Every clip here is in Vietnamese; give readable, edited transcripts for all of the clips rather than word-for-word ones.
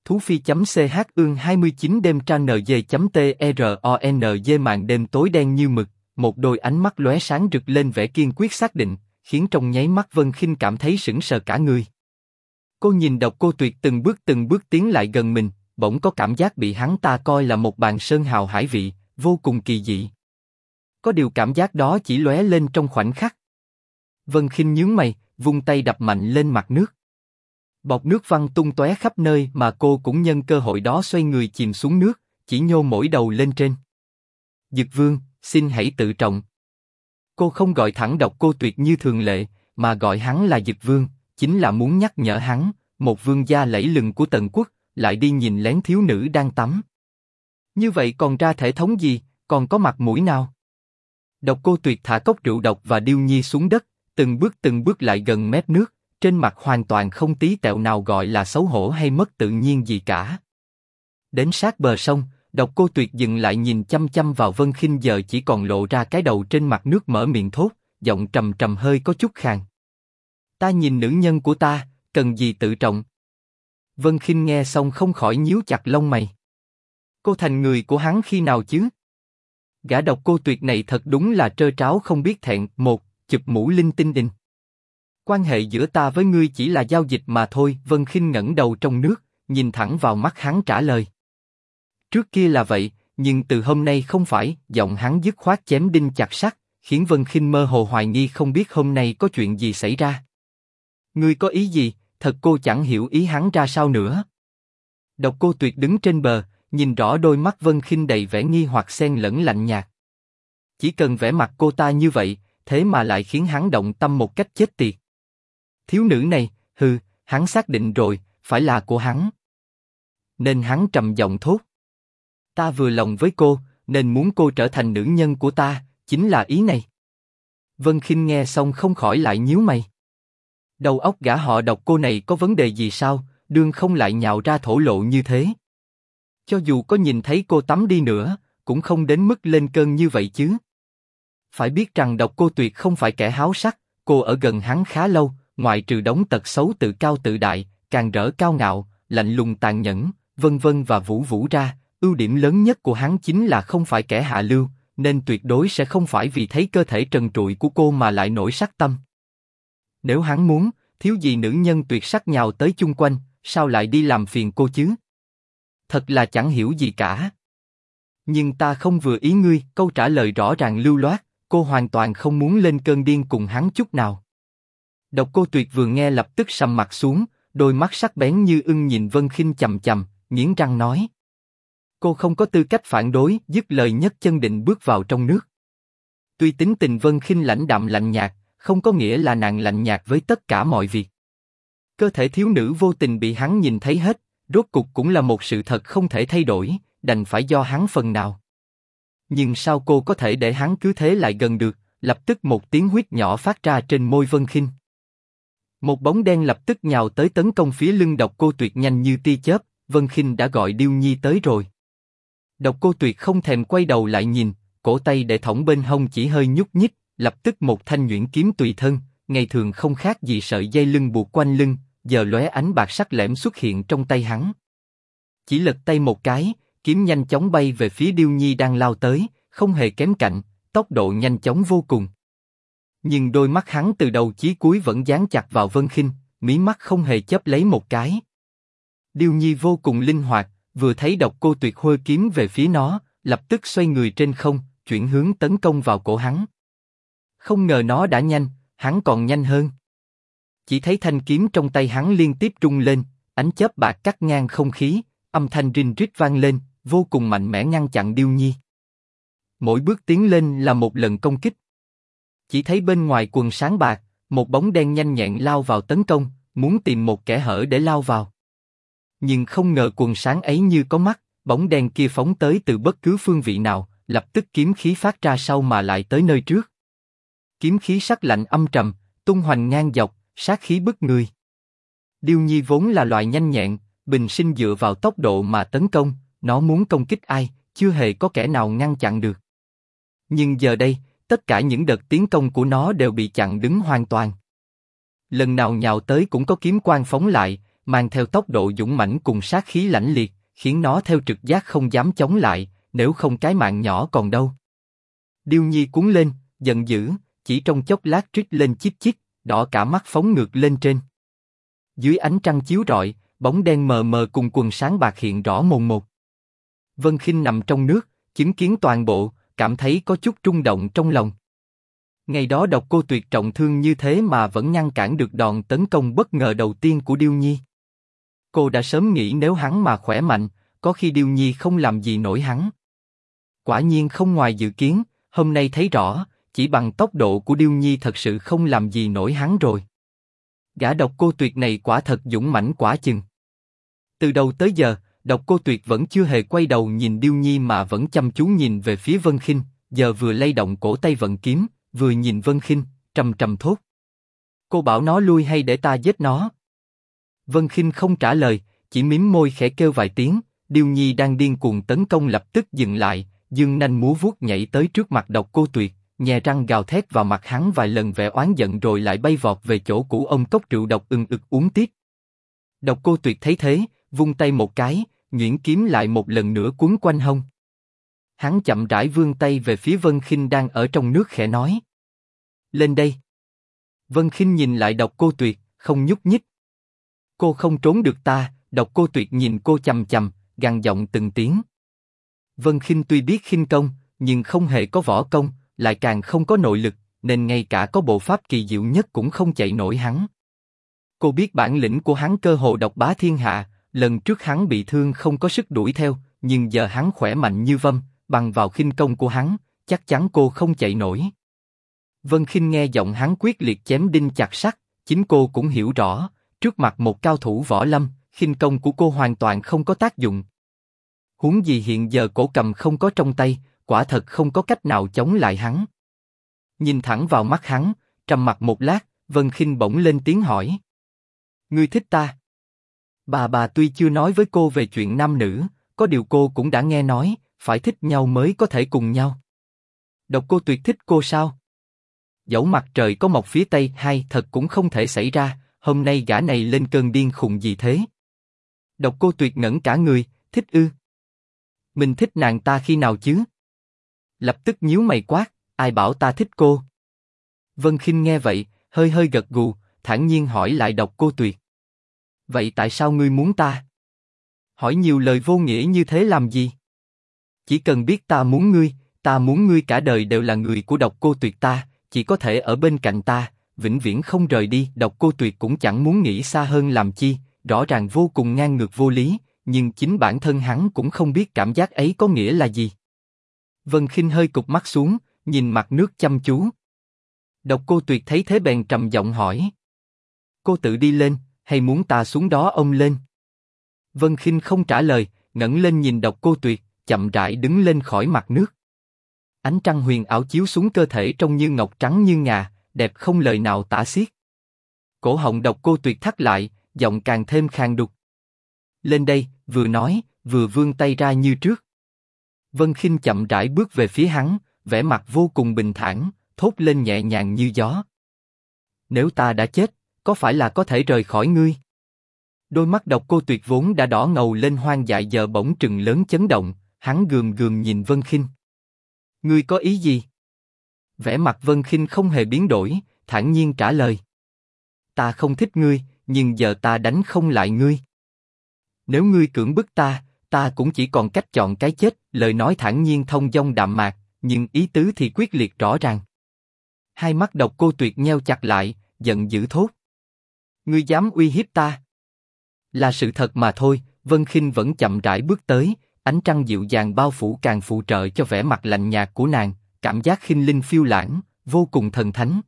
Thú Phi.ch ương 29 đêm tra NG.TRONG màn đêm tối đen như mực, một đôi ánh mắt lóe sáng rực lên vẻ kiên quyết xác định, khiến trong nháy mắt Vân Khinh cảm thấy sững sờ cả người. Cô nhìn Độc Cô Tuyệt từng bước tiến lại gần mình, bỗng có cảm giác bị hắn ta coi là một bàn sơn hào hải vị, vô cùng kỳ dị. Có điều cảm giác đó chỉ lóe lên trong khoảnh khắc. Vân Khinh nhướng mày, vung tay đập mạnh lên mặt nước. Bọt nước văng tung tóe khắp nơi mà cô cũng nhân cơ hội đó xoay người chìm xuống nước, chỉ nhô mỗi đầu lên trên. Dực Vương, xin hãy tự trọng. Cô không gọi thẳng Độc Cô Tuyệt như thường lệ, mà gọi hắn là Dực Vương, chính là muốn nhắc nhở hắn, một vương gia lẫy lừng của Tần Quốc, lại đi nhìn lén thiếu nữ đang tắm. Như vậy còn ra thể thống gì, còn có mặt mũi nào? Độc Cô Tuyệt thả cốc rượu độc và Điêu Nhi xuống đất, từng bước lại gần mép nước, trên mặt hoàn toàn không tí tẹo nào gọi là xấu hổ hay mất tự nhiên gì cả. Đến sát bờ sông, Độc Cô Tuyệt dừng lại nhìn chăm chăm vào Vân Khinh giờ chỉ còn lộ ra cái đầu trên mặt nước, mở miệng thốt, giọng trầm trầm hơi có chút khàn. Ta nhìn nữ nhân của ta, cần gì tự trọng? Vân Khinh nghe xong không khỏi nhíu chặt lông mày. Cô thành người của hắn khi nào chứ? Gã Độc Cô Tuyệt này thật đúng là trơ tráo không biết thẹn. Một, chụp mũ linh tinh đình. Quan hệ giữa ta với ngươi chỉ là giao dịch mà thôi. Vân Khinh ngẩng đầu trong nước, nhìn thẳng vào mắt hắn trả lời. Trước kia là vậy, nhưng từ hôm nay không phải. Giọng hắn dứt khoát chém đinh chặt sắt, khiến Vân Khinh mơ hồ hoài nghi không biết hôm nay có chuyện gì xảy ra. Ngươi có ý gì? Thật cô chẳng hiểu ý hắn ra sao nữa. Độc Cô Tuyệt đứng trên bờ, nhìn rõ đôi mắt Vân Khinh đầy vẻ nghi hoặc xen lẫn lạnh nhạt. Chỉ cần vẻ mặt cô ta như vậy, thế mà lại khiến hắn động tâm một cách chết tiệt. Thiếu nữ này, hắn xác định rồi, phải là của hắn. Nên hắn trầm giọng thốt. Ta vừa lòng với cô, nên muốn cô trở thành nữ nhân của ta, chính là ý này. Vân Khinh nghe xong không khỏi lại nhíu mày. Đầu óc gã họ Độc cô này có vấn đề gì sao, đương không lại nhào ra thổ lộ như thế. Cho dù có nhìn thấy cô tắm đi nữa, cũng không đến mức lên cơn như vậy chứ. Phải biết rằng Độc Cô Tuyệt không phải kẻ háo sắc, cô ở gần hắn khá lâu, ngoại trừ đống tật xấu tự cao tự đại, càng rỡ cao ngạo, lạnh lùng tàn nhẫn, vân vân và vũ vũ ra, ưu điểm lớn nhất của hắn chính là không phải kẻ hạ lưu, nên tuyệt đối sẽ không phải vì thấy cơ thể trần trụi của cô mà lại nổi sắc tâm. Nếu hắn muốn, thiếu gì nữ nhân tuyệt sắc nhào tới chung quanh, sao lại đi làm phiền cô chứ? Thật là chẳng hiểu gì cả. Nhưng ta không vừa ý ngươi. Câu trả lời rõ ràng lưu loát, cô hoàn toàn không muốn lên cơn điên cùng hắn chút nào. Độc Cô Tuyệt vừa nghe lập tức sầm mặt xuống, đôi mắt sắc bén như ưng nhìn Vân Khinh chằm chằm, nghiến răng nói: cô không có tư cách phản đối. Dứt lời nhấc chân định bước vào trong nước. Tuy tính tình Vân Khinh lãnh đạm lạnh nhạt, không có nghĩa là nàng lạnh nhạt với tất cả mọi việc. Cơ thể thiếu nữ vô tình bị hắn nhìn thấy hết, rốt cục cũng là một sự thật không thể thay đổi, đành phải do hắn phần nào. Nhưng sao cô có thể để hắn cứ thế lại gần được? Lập tức một tiếng huýt nhỏ phát ra trên môi Vân Khinh. Một bóng đen lập tức nhào tới tấn công phía lưng Độc Cô Tuyệt nhanh như tia chớp. Vân Khinh đã gọi Điêu Nhi tới rồi. Độc Cô Tuyệt không thèm quay đầu lại nhìn, cổ tay để thõng bên hông chỉ hơi nhúc nhích, lập tức một thanh nhuyễn kiếm tùy thân, ngày thường không khác gì sợi dây lưng buộc quanh lưng, giờ lóe ánh bạc sắc lẻm xuất hiện trong tay hắn. Chỉ lật tay một cái, kiếm nhanh chóng bay về phía Điêu Nhi đang lao tới, không hề kém cạnh, tốc độ nhanh chóng vô cùng. Nhưng đôi mắt hắn từ đầu chí cuối vẫn dán chặt vào Vân Khinh, mí mắt không hề chớp lấy một cái. Điêu Nhi vô cùng linh hoạt, vừa thấy Độc Cô Tuyệt huơ kiếm về phía nó, lập tức xoay người trên không, chuyển hướng tấn công vào cổ hắn. Không ngờ nó đã nhanh, hắn còn nhanh hơn. Chỉ thấy thanh kiếm trong tay hắn liên tiếp rung lên, ánh chớp bạc cắt ngang không khí, âm thanh rinh rít vang lên, vô cùng mạnh mẽ ngăn chặn Điêu Nhi. Mỗi bước tiến lên là một lần công kích. Chỉ thấy bên ngoài quần sáng bạc, một bóng đen nhanh nhẹn lao vào tấn công, muốn tìm một kẽ hở để lao vào. Nhưng không ngờ quần sáng ấy như có mắt, bóng đen kia phóng tới từ bất cứ phương vị nào, lập tức kiếm khí phát ra sau mà lại tới nơi trước. Kiếm khí sắc lạnh âm trầm, tung hoành ngang dọc, sát khí bức người. Điêu Nhi vốn là loài nhanh nhẹn, bình sinh dựa vào tốc độ mà tấn công, nó muốn công kích ai, chưa hề có kẻ nào ngăn chặn được. Nhưng giờ đây, tất cả những đợt tiến công của nó đều bị chặn đứng hoàn toàn. Lần nào nhào tới cũng có kiếm quang phóng lại, mang theo tốc độ dũng mãnh cùng sát khí lãnh liệt, khiến nó theo trực giác không dám chống lại, nếu không cái mạng nhỏ còn đâu. Điêu Nhi cuống lên, giận dữ, chỉ trong chốc lát trích lên chít chít, đỏ cả mắt phóng ngược lên trên. Dưới ánh trăng chiếu rọi, bóng đen mờ mờ cùng quần sáng bạc hiện rõ mồn một. Vân Khinh nằm trong nước, chứng kiến toàn bộ, cảm thấy có chút rung động trong lòng. Ngày đó Độc Cô Tuyệt trọng thương như thế mà vẫn ngăn cản được đòn tấn công bất ngờ đầu tiên của Điêu Nhi. Cô đã sớm nghĩ nếu hắn mà khỏe mạnh, có khi Điêu Nhi không làm gì nổi hắn. Quả nhiên không ngoài dự kiến, hôm nay thấy rõ, chỉ bằng tốc độ của Điêu Nhi thật sự không làm gì nổi hắn rồi. Gã Độc Cô Tuyệt này quả thật dũng mãnh quả chừng. Từ đầu tới giờ, Độc Cô Tuyệt vẫn chưa hề quay đầu nhìn Điêu Nhi mà vẫn chăm chú nhìn về phía Vân Khinh, giờ vừa lay động cổ tay vận kiếm, vừa nhìn Vân Khinh, trầm trầm thốt: cô bảo nó lui hay để ta giết nó? Vân Khinh không trả lời, chỉ mím môi khẽ kêu vài tiếng. Điêu Nhi đang điên cuồng tấn công lập tức dừng lại, dương nanh múa vuốt nhảy tới trước mặt Độc Cô Tuyệt, nhè răng gào thét vào mặt hắn vài lần vẻ oán giận rồi lại bay vọt về chỗ cũ ôm cốc rượu độc ừng ực uống tiếp. Độc Cô Tuyệt thấy thế, vung tay một cái, nhuyễn kiếm lại một lần nữa quấn quanh hông. Hắn chậm rãi vươn tay về phía Vân Khinh đang ở trong nước khẽ nói: lên đây. Vân Khinh nhìn lại Độc Cô Tuyệt, không nhúc nhích. Cô không trốn được ta. Độc Cô Tuyệt nhìn cô chằm chằm, gằn giọng từng tiếng. Vân Khinh tuy biết khinh công, nhưng không hề có võ công, lại càng không có nội lực, nên ngay cả có bộ pháp kỳ diệu nhất cũng không chạy nổi hắn. Cô biết bản lĩnh của hắn cơ hồ độc bá thiên hạ, lần trước hắn bị thương không có sức đuổi theo, nhưng giờ hắn khỏe mạnh như vâm, bằng vào khinh công của hắn, chắc chắn cô không chạy nổi. Vân Khinh nghe giọng hắn quyết liệt chém đinh chặt sắt, chính cô cũng hiểu rõ, trước mặt một cao thủ võ lâm, khinh công của cô hoàn toàn không có tác dụng. Huống gì hiện giờ cổ cầm không có trong tay, quả thật không có cách nào chống lại hắn. Nhìn thẳng vào mắt hắn, trầm mặc một lát, Vân Khinh bỗng lên tiếng hỏi: ngươi thích ta? Bà tuy chưa nói với cô về chuyện nam nữ, có điều cô cũng đã nghe nói, phải thích nhau mới có thể cùng nhau. Độc Cô Tuyệt thích cô sao? Dẫu mặt trời có mọc phía tây hay thật cũng không thể xảy ra, hôm nay gã này lên cơn điên khùng gì thế? Độc Cô Tuyệt ngẩn cả người, thích ư? Mình thích nàng ta khi nào chứ? Lập tức nhíu mày quát, ai bảo ta thích cô? Vân Khinh nghe vậy, hơi hơi gật gù, thản nhiên hỏi lại Độc Cô Tuyệt: vậy tại sao ngươi muốn ta? Hỏi nhiều lời vô nghĩa như thế làm gì? Chỉ cần biết ta muốn ngươi cả đời đều là người của Độc Cô Tuyệt ta, chỉ có thể ở bên cạnh ta, vĩnh viễn không rời đi. Độc Cô Tuyệt cũng chẳng muốn nghĩ xa hơn làm chi, rõ ràng vô cùng ngang ngược vô lý, nhưng chính bản thân hắn cũng không biết cảm giác ấy có nghĩa là gì. Vân Khinh hơi cụp mắt xuống, nhìn mặt nước chăm chú. Độc Cô Tuyệt thấy thế bèn trầm giọng hỏi: cô tự đi lên, hay muốn ta xuống đó ôm lên? Vân Khinh không trả lời, ngẩng lên nhìn Độc Cô Tuyệt, chậm rãi đứng lên khỏi mặt nước. Ánh trăng huyền ảo chiếu xuống cơ thể trông như ngọc trắng như ngà, đẹp không lời nào tả xiết. Cổ họng Độc Cô Tuyệt thắt lại, giọng càng thêm khàn đục. Lên đây, vừa nói, vừa vươn tay ra như trước. Vân Khinh chậm rãi bước về phía hắn, vẻ mặt vô cùng bình thản, thốt lên nhẹ nhàng như gió: nếu ta đã chết, có phải là có thể rời khỏi ngươi? Đôi mắt Độc Cô Tuyệt vốn đã đỏ ngầu lên hoang dại giờ bỗng trừng lớn chấn động, hắn gườm gườm nhìn Vân Khinh. Ngươi có ý gì? Vẻ mặt Vân Khinh không hề biến đổi, thản nhiên trả lời: ta không thích ngươi, nhưng giờ ta đánh không lại ngươi. Nếu ngươi cưỡng bức ta, ta cũng chỉ còn cách chọn cái chết. Lời nói thản nhiên thông dong đạm mạc, nhưng ý tứ thì quyết liệt rõ ràng. Hai mắt Độc Cô Tuyệt nheo chặt lại, giận dữ thốt: ngươi dám uy hiếp ta? Là sự thật mà thôi. Vân Khinh vẫn chậm rãi bước tới, ánh trăng dịu dàng bao phủ càng phụ trợ cho vẻ mặt lạnh nhạt của nàng, cảm giác khinh linh phiêu lãng, vô cùng thần thánh.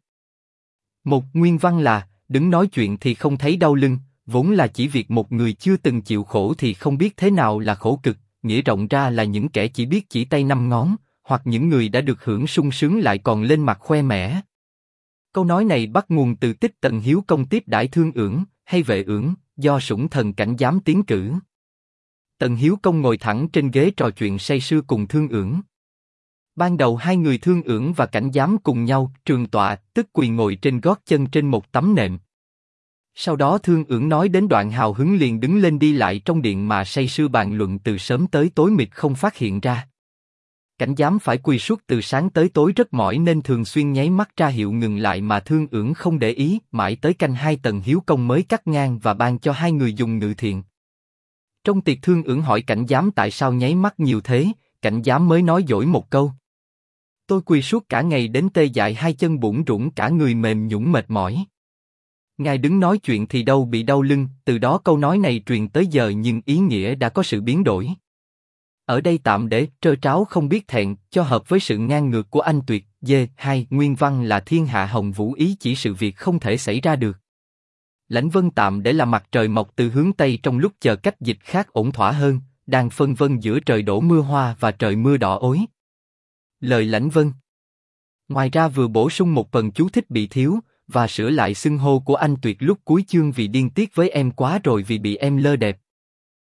Một nguyên văn là đứng nói chuyện thì không thấy đau lưng, vốn là chỉ việc một người chưa từng chịu khổ thì không biết thế nào là khổ cực, nghĩa rộng ra là những kẻ chỉ biết chỉ tay năm ngón, hoặc những người đã được hưởng sung sướng lại còn lên mặt khoe mẽ. Câu nói này bắt nguồn từ tích Tần Hiếu Công tiếp đãi Thương Ưỡng hay Vệ Ưỡng, do Sủng Thần Cảnh Giám tiến cử. Tần Hiếu Công ngồi thẳng trên ghế trò chuyện say sưa cùng Thương Ưỡng. Ban đầu hai người Thương Ưỡng và Cảnh Giám cùng nhau trường tọa, tức quỳ ngồi trên gót chân trên một tấm nệm. Sau đó Thương Ưỡng nói đến đoạn hào hứng liền đứng lên đi lại trong điện mà say sưa bàn luận từ sớm tới tối mịt không phát hiện ra. Cảnh giám phải quỳ suốt từ sáng tới tối rất mỏi nên thường xuyên nháy mắt ra hiệu ngừng lại mà Thương Ưỡng không để ý, mãi tới canh 2 Tần Hiếu Công mới cắt ngang và ban cho hai người dùng ngự thiện. Trong tiệc Thương Ưỡng hỏi cảnh giám tại sao nháy mắt nhiều thế, cảnh giám mới nói dỗi một câu. Tôi quỳ suốt cả ngày đến tê dại hai chân bủn rủn cả người mềm nhũn mệt mỏi. Ngài đứng nói chuyện thì đâu bị đau lưng, từ đó câu nói này truyền tới giờ nhưng ý nghĩa đã có sự biến đổi. Ở đây tạm để trơ tráo không biết thẹn, cho hợp với sự ngang ngược của anh Tuyệt. D2 nguyên văn là thiên hạ hồng vũ ý chỉ sự việc không thể xảy ra được. Lãnh vân tạm để là mặt trời mọc từ hướng Tây trong lúc chờ cách dịch khác ổn thỏa hơn, đang phân vân giữa trời đổ mưa hoa và trời mưa đỏ ối. Lời Lãnh Vân. Ngoài ra vừa bổ sung một phần chú thích bị thiếu, và sửa lại xưng hô của anh Tuyệt lúc cuối chương vì điên tiết với em quá rồi vì bị em lơ đẹp.